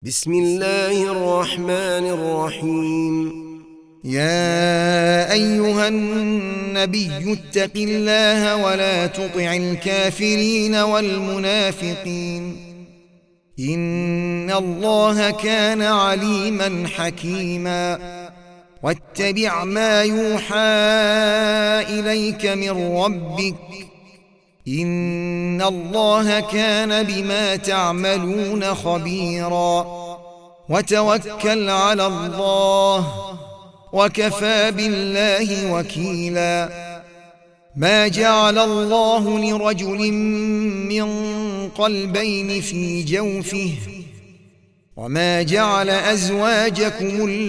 بسم الله الرحمن الرحيم. يا أيها النبي اتق الله ولا تطع الكافرين والمنافقين إن الله كان عليما حكيما. واتبع ما يوحى إليك من ربك إن الله كان بما تعملون خبيرا. وتوكل على الله وكفى بالله وكيلا. ما جعل الله لرجل من قلبين في جوفه وما جعل أزواجكم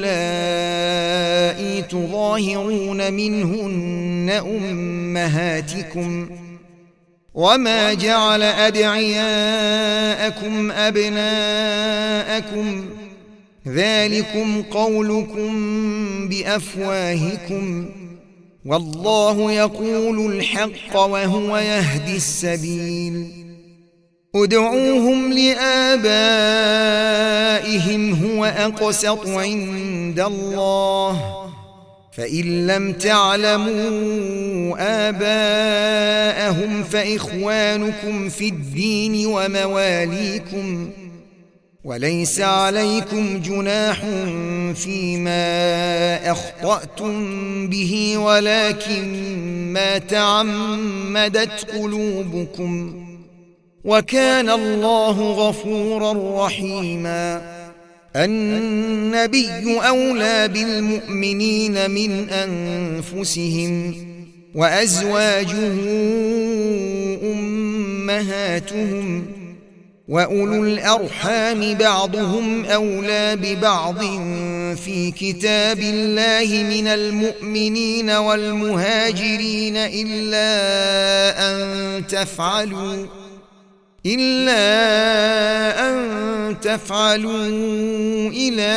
اللائي تظاهرون منهن أمهاتكم وما جعل أدعياءكم أبناءكم ذلكم قولكم بأفواهكم والله يقول الحق وهو يهدي السبيل. ادعوهم لآبائهم هو أقسط عند الله فإن لم تعلموا آباءهم فإخوانكم في الدين ومواليكم وليس عليكم جناح فيما أخطأتم به ولكن ما تعمدت قلوبكم وكان الله غفورا رحيما. النبي أولى بالمؤمنين من أنفسهم وأزواجه أمهاتهم وأولو الأرحام بعضهم أولى ببعض في كتاب الله من المؤمنين والمهاجرين إلا أن تفعلوا إلى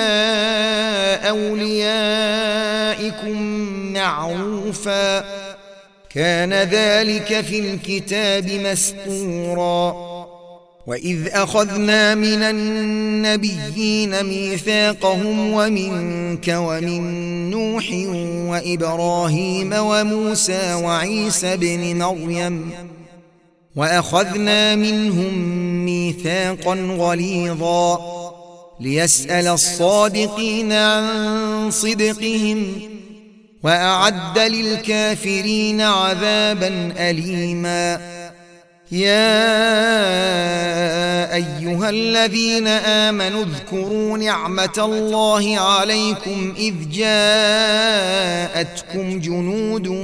أوليائكم معروفا كان ذلك في الكتاب مسطورا. وإذ أخذنا من النبيين ميثاقهم ومنك ومن نوح وإبراهيم وموسى وعيسى بن مريم وأخذنا منهم ميثاقا غليظا ليسأل الصادقين عن صدقهم وأعد للكافرين عذابا أليما. يا أيها الذين آمنوا اذكروا نعمة الله عليكم إذ جاءتكم جنود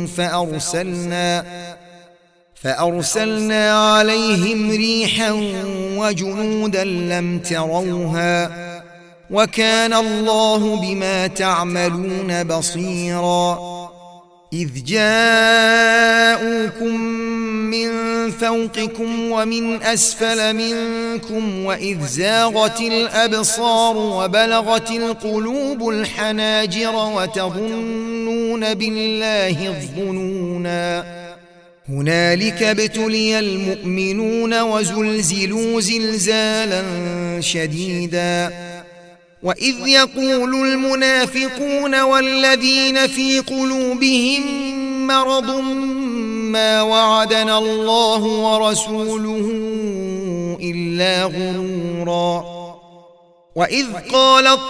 فأرسلنا عليهم ريحا وجنودا لم تروها وكان الله بما تعملون بصيرا. إذ جاءوكم من فوقكم ومن أسفل منكم وإذ زاغت الأبصار وبلغت القلوب الحناجر وتظنون بالله الظنونا. هنالك ابتلي المؤمنون وزلزلوا زلزالا شديدا. وإذ يقول المنافقون والذين في قلوبهم مرض ما وعدنا الله ورسوله إلا غرورا. وإذ قالت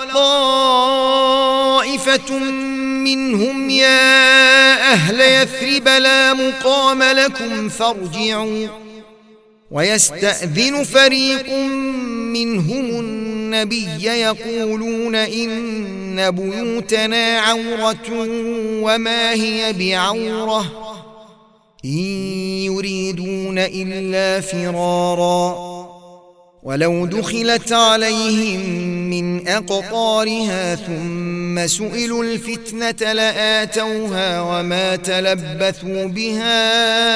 طائفة منهم يا أهل يثرب لا مقام لكم فارجعوا ويستأذن فريق منهم النبي يقولون إن بيوتنا عورة وما هي بعورة إن يريدون إلا فرارا. ولو دخلت عليهم من أقطارها ثم سئلوا الفتنة لآتوها وما تلبثوا بها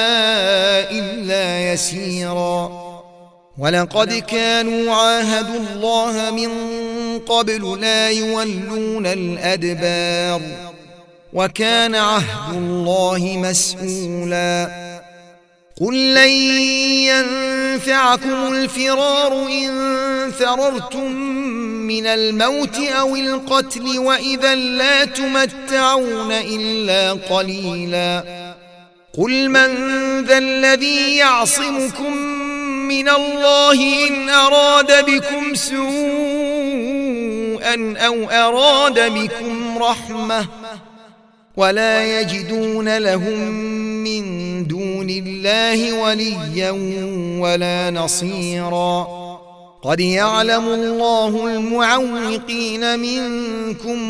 إلا يسيرا. ولقد كانوا عاهدوا الله من قبل لا يولون الأدبار وكان عهد الله مسؤولا. قل لن ينفعكم الفرار إن فررتم من الموت أو القتل وإذا لا تمتعون إلا قليلا قل من ذا الذي يعصمكم من الله إن أراد بكم سوءا أو أراد بكم رحمة ولا يجدون لهم من دون الله وليا ولا نصيرا قد يعلم الله المعوقين منكم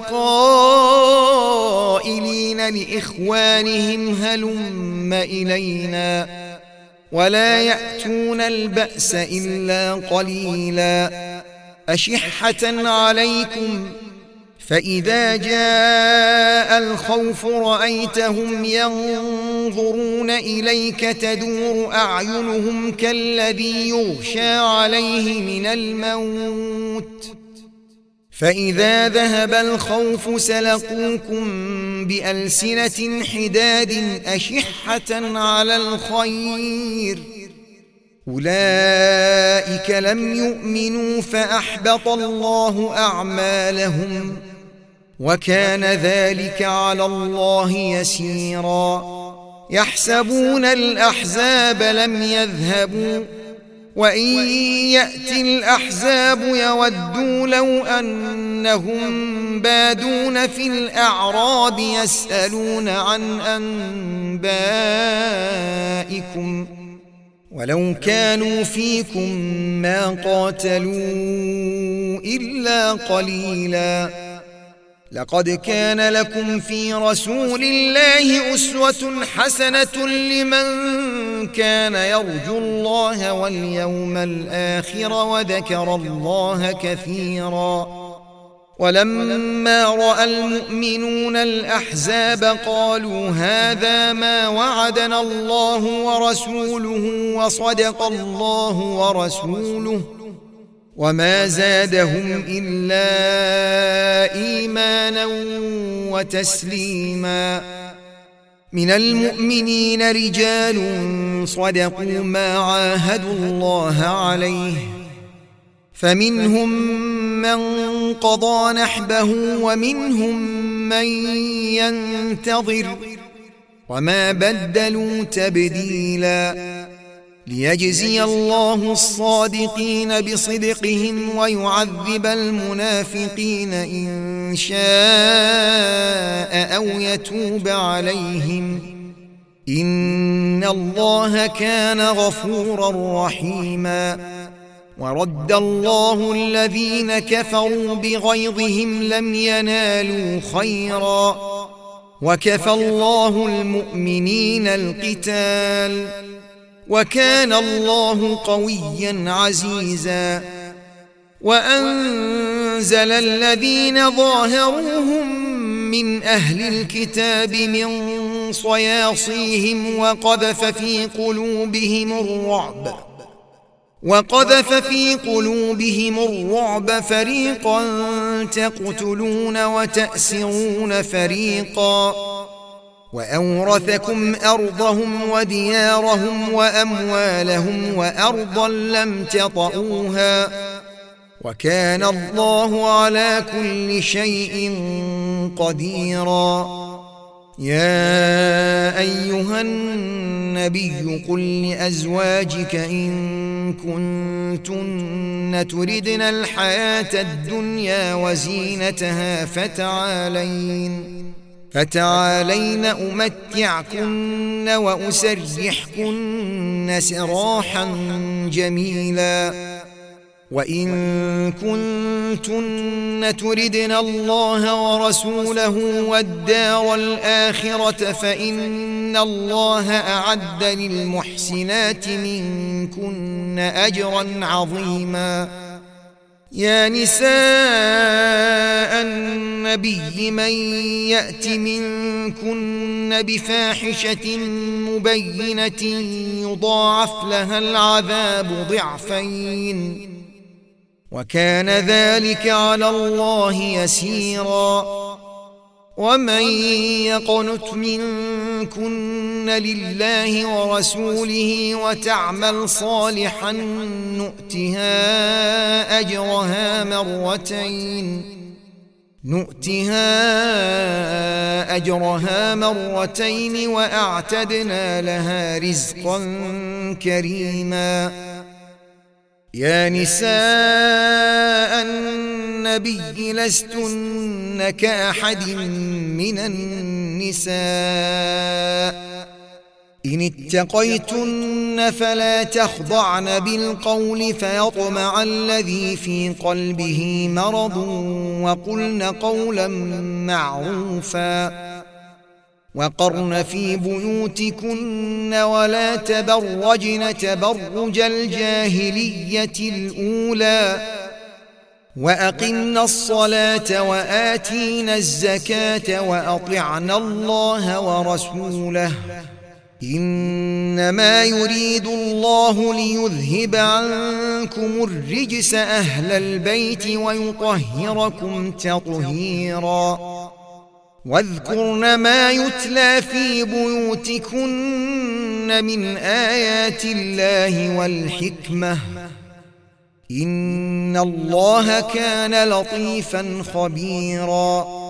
والقائلين لإخوانهم هلم إلينا ولا يأتون البأس إلا قليلا أشحة عليكم فإذا جاء الخوف رأيتهم ينظرون إليك تدور أعينهم كالذي يغشى عليه من الموت فإذا ذهب الخوف سلقوكم بألسنة حداد أشحة على الخير أولئك لم يؤمنوا فأحبط الله أعمالهم وكان ذلك على الله يسيرا يحسبون الأحزاب لم يذهبوا وإن يأتي الأحزاب يودوا لو أنهم بادون في الأعراب يسألون عن أنبائكم ولو كانوا فيكم ما قاتلوا إلا قليلا لقد كان لكم في رسول الله أسوة حسنة لمن كان يرجو الله واليوم الآخر وذكر الله كثيرا ولما رأى المؤمنون الأحزاب قالوا هذا ما وعدنا الله ورسوله وصدق الله ورسوله وما زادهم إلا إيمانا وتسليما من المؤمنين رجال صدقوا ما عاهدوا الله عليه فمنهم من قضى نحبه ومنهم من ينتظر وما بدلوا تبديلا ليجزي الله الصادقين بصدقهم ويعذب المنافقين إن شاء أو يتوب عليهم إن الله كان غفورا رحيما ورد الله الذين كفروا بغيظهم لم ينالوا خيرا وكفى الله المؤمنين القتال وكان الله قويا عزيزا وأنزل الذين ظاهروهم من أهل الكتاب من صياصيهم وقذف في قلوبهم الرعب فريقا تقتلون وتأسرون فريقا وأورثكم أرضهم وديارهم وأموالهم وأرضا لم تطئوها وكان الله على كل شيء قديرا يا أيها النبي قل لأزواجك إن كنتن تردن الحياة الدنيا وزينتها فتعالين أمتعكن وأسرحكن سراحا جميلا وإن كنتن تردن الله ورسوله والدار الآخرة فإن الله أعد للمحسنات منكن أجرا عظيما يا نساء النبي من يأت منكن بفاحشة مبينة يضاعف لها العذاب ضعفين وكان ذلك على الله يسيرا ومن يقنت كن لله ورسوله وتعمل صالحا نؤتها أجرها مرتين وأعتدنا لها رزقا كريما. يا نساء النبي لستن كأحد من النساء إن اتقيتن فلا تخضعن بالقول فيطمع الذي في قلبه مرض وقلن قولا معروفا وقرن في بيوتكن ولا تبرجن تبرج الجاهلية الأولى وأقمنا الصلاة وآتينا الزكاة وأطعنا الله ورسوله إنما يريد الله ليذهب عنكم الرجس أهل البيت ويطهركم تطهيرا. واذكرن ما يتلى في بيوتكن من آيات الله والحكمة إن الله كان لطيفا خبيرا.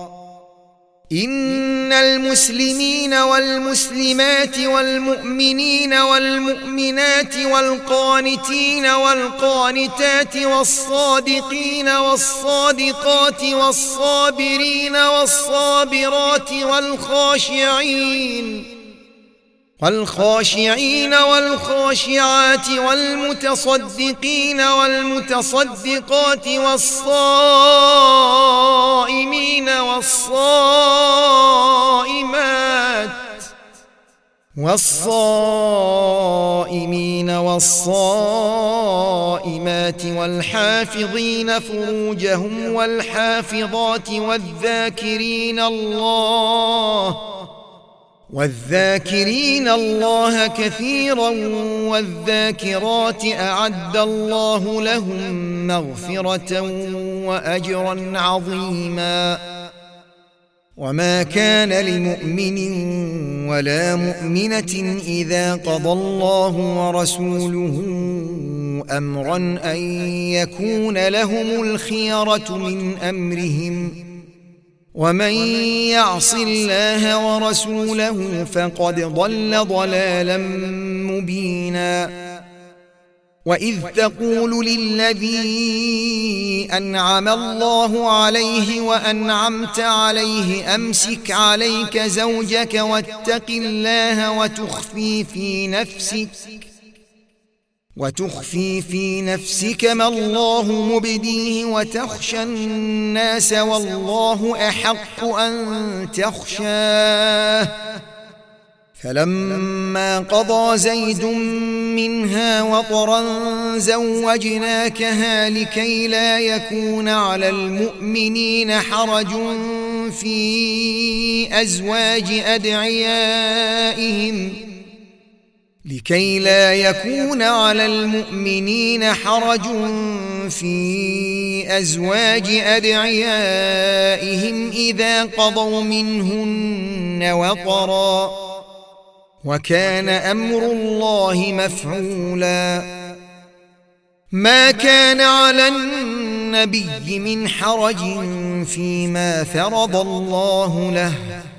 إن المسلمين والمسلمات والمؤمنين والمؤمنات والقانتين والقانتات والصادقين والصادقات والصابرين والصابرات والخاشعين والخاشعات والمتصدقين والمتصدقات والصائمين والصائمات والحافظين فروجهم والحافظات والذاكرين الله كثيرا والذاكرات أعد الله لهم مغفرة وأجرا عظيما. وما كان لمؤمن ولا مؤمنة إذا قضى الله ورسوله أمرا أن يكون لهم الخيرة من أمرهم ومن يعص الله ورسوله فقد ضل ضلالا مبينا. وإذ تقول للذي أنعم الله عليه وأنعمت عليه أمسك عليك زوجك واتق الله وتخفي في نفسك ما الله مبديه وتخشى الناس والله أحق أن تخشاه فلما قضى زيد منها وطرا زوجناكها لكي لا يكون على المؤمنين حرج في أزواج أدعيائهم إذا قضوا منهن وطرا وكان أمر الله مفعولا. ما كان على النبي من حرج فيما فرض الله له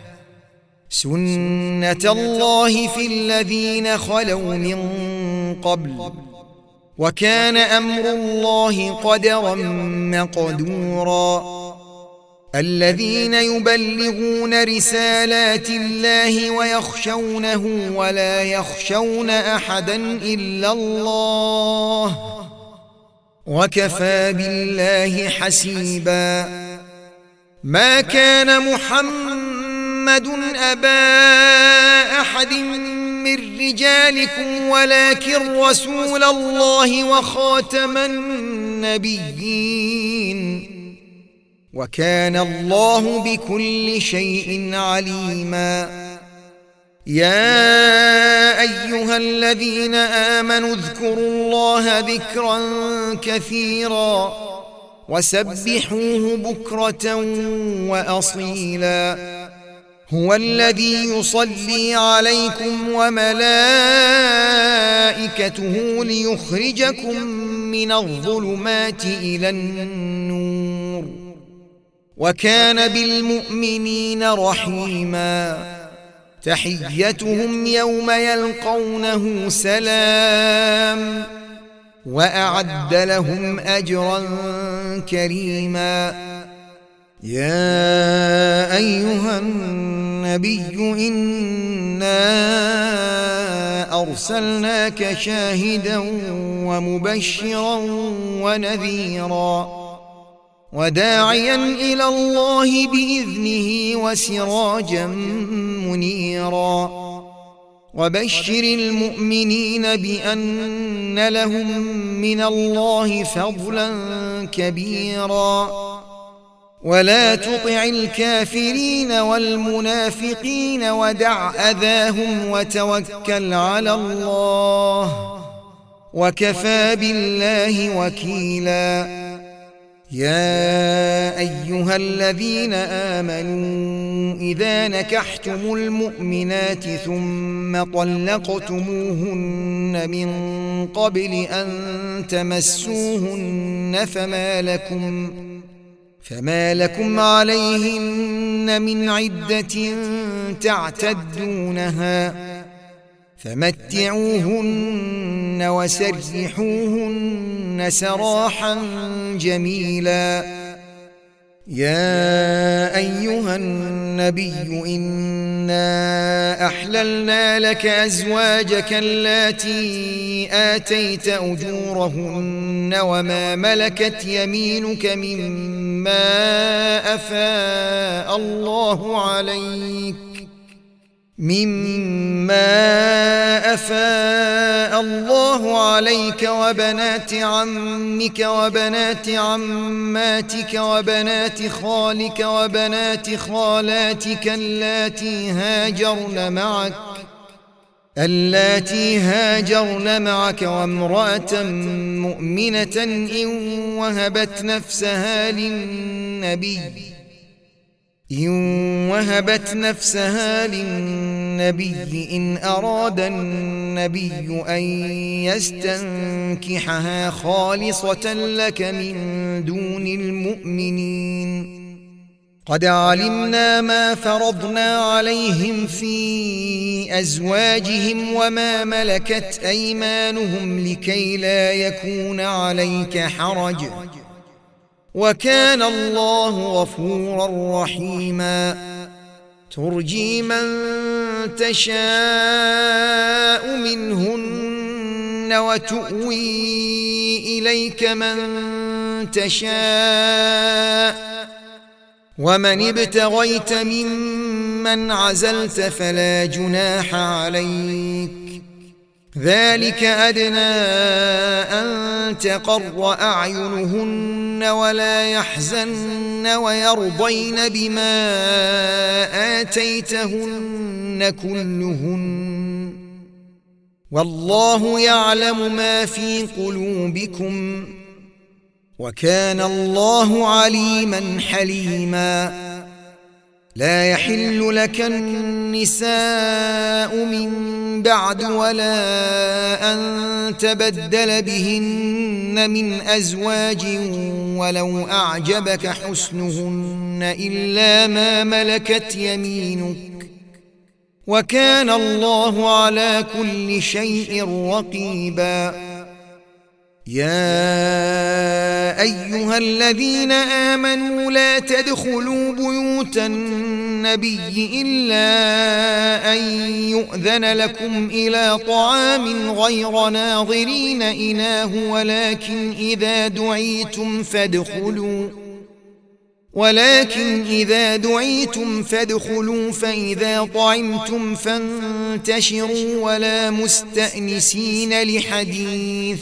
سنة الله في الذين خلوا من قبل وكان أمر الله قدرا مقدورا. الذين يبلغون رسالات الله ويخشونه ولا يخشون أحدا إلا الله وكفى بالله حسيبا. ما كان محمد أبا أحد من رجالكم ولكن رسول الله وخاتم النبيين وكان الله بكل شيء عليما. يا أيها الذين آمنوا اذكروا الله ذكرا كثيرا وسبحوه بكرة وأصيلا. هو الذي يصلي عليكم وملائكته ليخرجكم من الظلمات إلى النور وكان بالمؤمنين رحيما تحيتهم يوم يلقونه سلام وأعد لهم أجرا كريما يا أيها النبي إنا أرسلناك شاهدا ومبشرا ونذيرا وداعيا إلى الله بإذنه وسراجا منيرا وبشر المؤمنين بأن لهم من الله فضلا كبيرا ولا تطع الكافرين والمنافقين ودع أذاهم وتوكل على الله وكفى بالله وكيلا يا أيها الذين آمنوا إذا نكحتم المؤمنات ثم طلقتموهن من قبل أن تمسوهن فما لكم عليهن من عدة تعتدونها فمتعوهن وسرحوهن سراحا جميلا يا أيها النبي إنا أحللنا لك أزواجك اللاتي آتيت أجورهن وما ملكت يمينك مما أفاء الله عليك وبنات عمك وبنات عماتك وبنات خالك وبنات خالاتك اللاتي هاجرن معك وامرأة مؤمنة إن وهبت نفسها للنبي إن أراد النبي أن يستنكحها خالصة لك من دون المؤمنين قد علمنا ما فرضنا عليهم في أزواجهم وما ملكت أيمانهم لكي لا يكون عليك حرج وكان الله غفورا رحيما ترجي من تشاء منهن وتؤوي إليك من تشاء ومن ابتغيت ممن عزلت فلا جناح عليك ذلك أدنى أن تقر أعينهن ولا يحزن ويرضين بما آتيتهن كلهن والله يعلم ما في قلوبكم وكان الله عليما حليما لا يحل لك النساء من بعد ولا أن تبدل بهن من أزواج ولو أعجبك حسنهن إلا ما ملكت يمينك وكان الله على كل شيء رقيبا يا أيها الذين آمنوا لا تدخلوا بيوت النبي إلا أن يؤذن لكم إلى طعام غير ناظرين إناه ولكن إذا دعيتم فادخلوا فإذا طعمتم فانتشروا ولا مستأنسين لحديث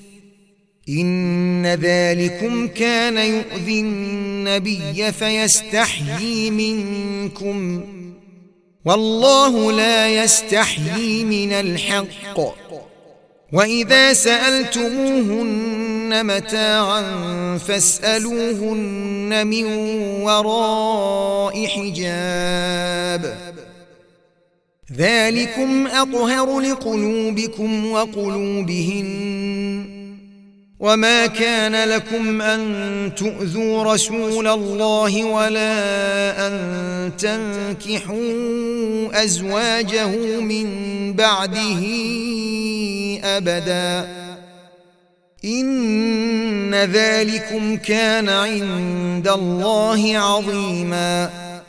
إن ذلكم كان يؤذي النبي فيستحيي منكم والله لا يستحيي من الحق وإذا سألتموهن متاعا فاسألوهن من وراء حجاب ذلكم أطهر لقلوبكم وقلوبهن وما كان لكم أن تؤذوا رسول الله ولا أن تنكحوا أزواجه من بعده أبدا إن ذلكم كان عند الله عظيما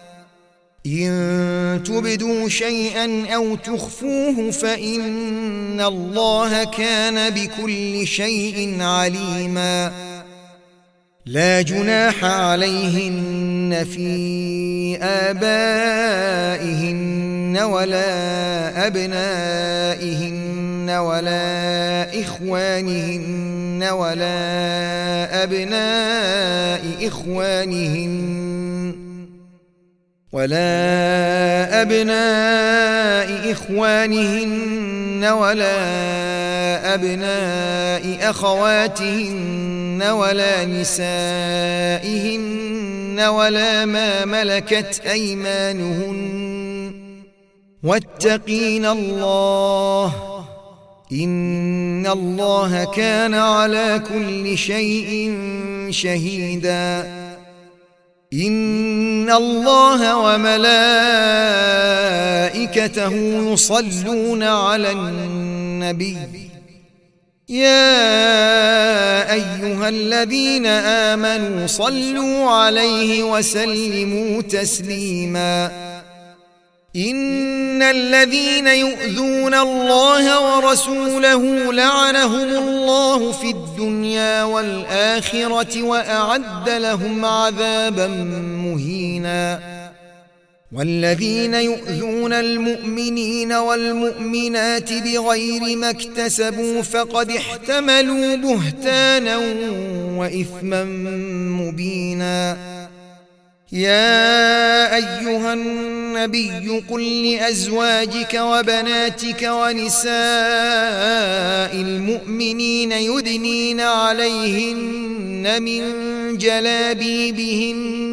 إن تبدوا شيئا أو تخفوه فإن الله كان بكل شيء عليما لا جناح عليهن في آبائهن ولا أبنائهن ولا إخوانهن ولا أبناء إخوانهن ولا أبناء أخواتهن ولا نسائهن ولا ما ملكت أيمانهن واتقين الله إن الله كان على كل شيء شهيدا إن الله وملائكته يصلون على النبي يا أيها الذين آمنوا صلوا عليه وسلموا تسليما إن الذين يؤذون الله ورسوله لعنهم الله في الدنيا والآخرة وأعد لهم عذابا مهينا والذين يؤذون المؤمنين والمؤمنات بغير ما اكتسبوا فقد احتملوا بهتانا وإثما مبينا يا أيها النبي قل لأزواجك وبناتك ونساء المؤمنين يدنين عليهن من جلابيبهن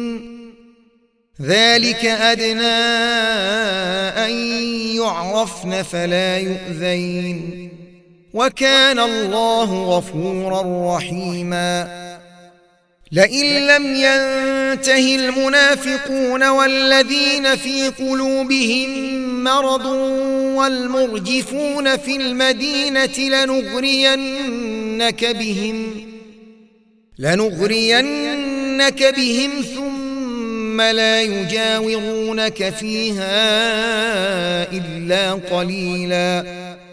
ذلك أدنى أن يعرفن فلا يؤذين وكان الله غفورا رحيما لئن لم ينته المنافقون والذين في قلوبهم مرض والمرجفون في المدينة لنغرينك بهم ثم لا يجاورونك فيها إلا قليلا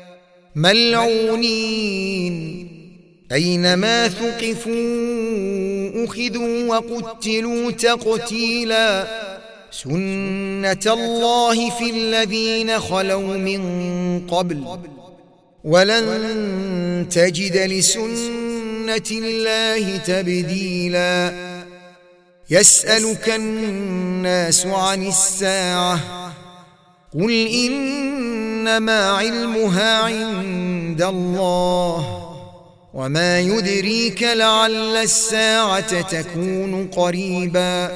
ملعونين أينما ثقفوا أخذوا وقتلوا تقتيلا سنة الله في الذين خلوا من قبل ولن تجد لسنة الله تبديلا يسألك الناس عن الساعة قل إنما علمها عند الله وما يدريك لعل الساعة تكون قريبا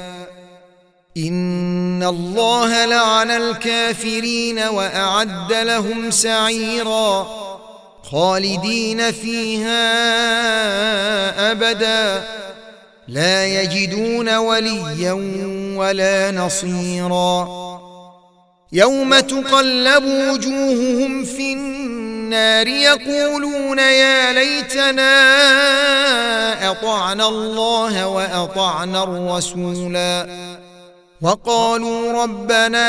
إن الله لعن الكافرين وأعد لهم سعيرا خالدين فيها أبدا لا يجدون وليا ولا نصيرا يوم تقلب وجوههم في النار يقولون يا ليتنا أطعنا الله وأطعنا الرسولا وقالوا ربنا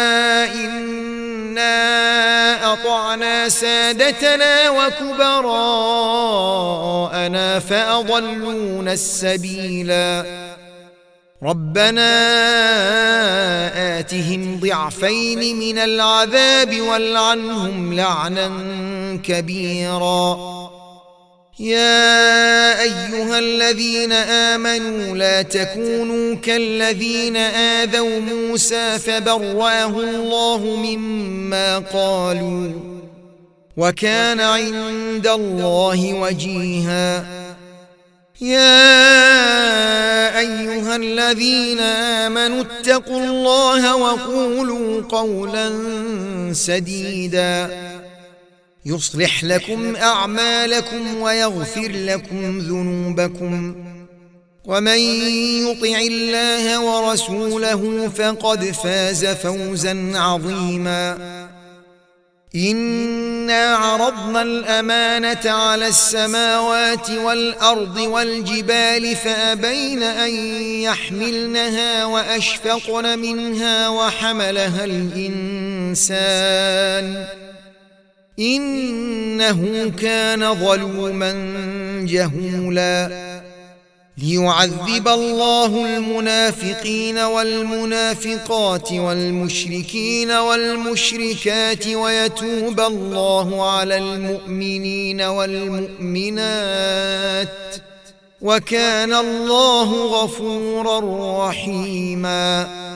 إنا أطعنا سادتنا وكبراءنا فأضلونا السبيلا ربنا آتهم ضعفين من العذاب والعنهم لعنا كبيرا يا أيها الذين آمنوا لا تكونوا كالذين آذوا موسى فبرأه الله مما قالوا وكان عند الله وجيها يا أيها الذين آمنوا اتقوا الله وقولوا قولا سديدا يصلح لكم أعمالكم ويغفر لكم ذنوبكم ومن يطع الله ورسوله فقد فاز فوزا عظيما إنا عرضنا الأمانة على السماوات والأرض والجبال فأبين أن يحملنها وأشفقن منها وحملها الإنسان إنه كان ظلوما جهولا ليعذب الله المنافقين والمنافقات والمشركين والمشركات ويتوب الله على المؤمنين والمؤمنات وكان الله غفورا رحيما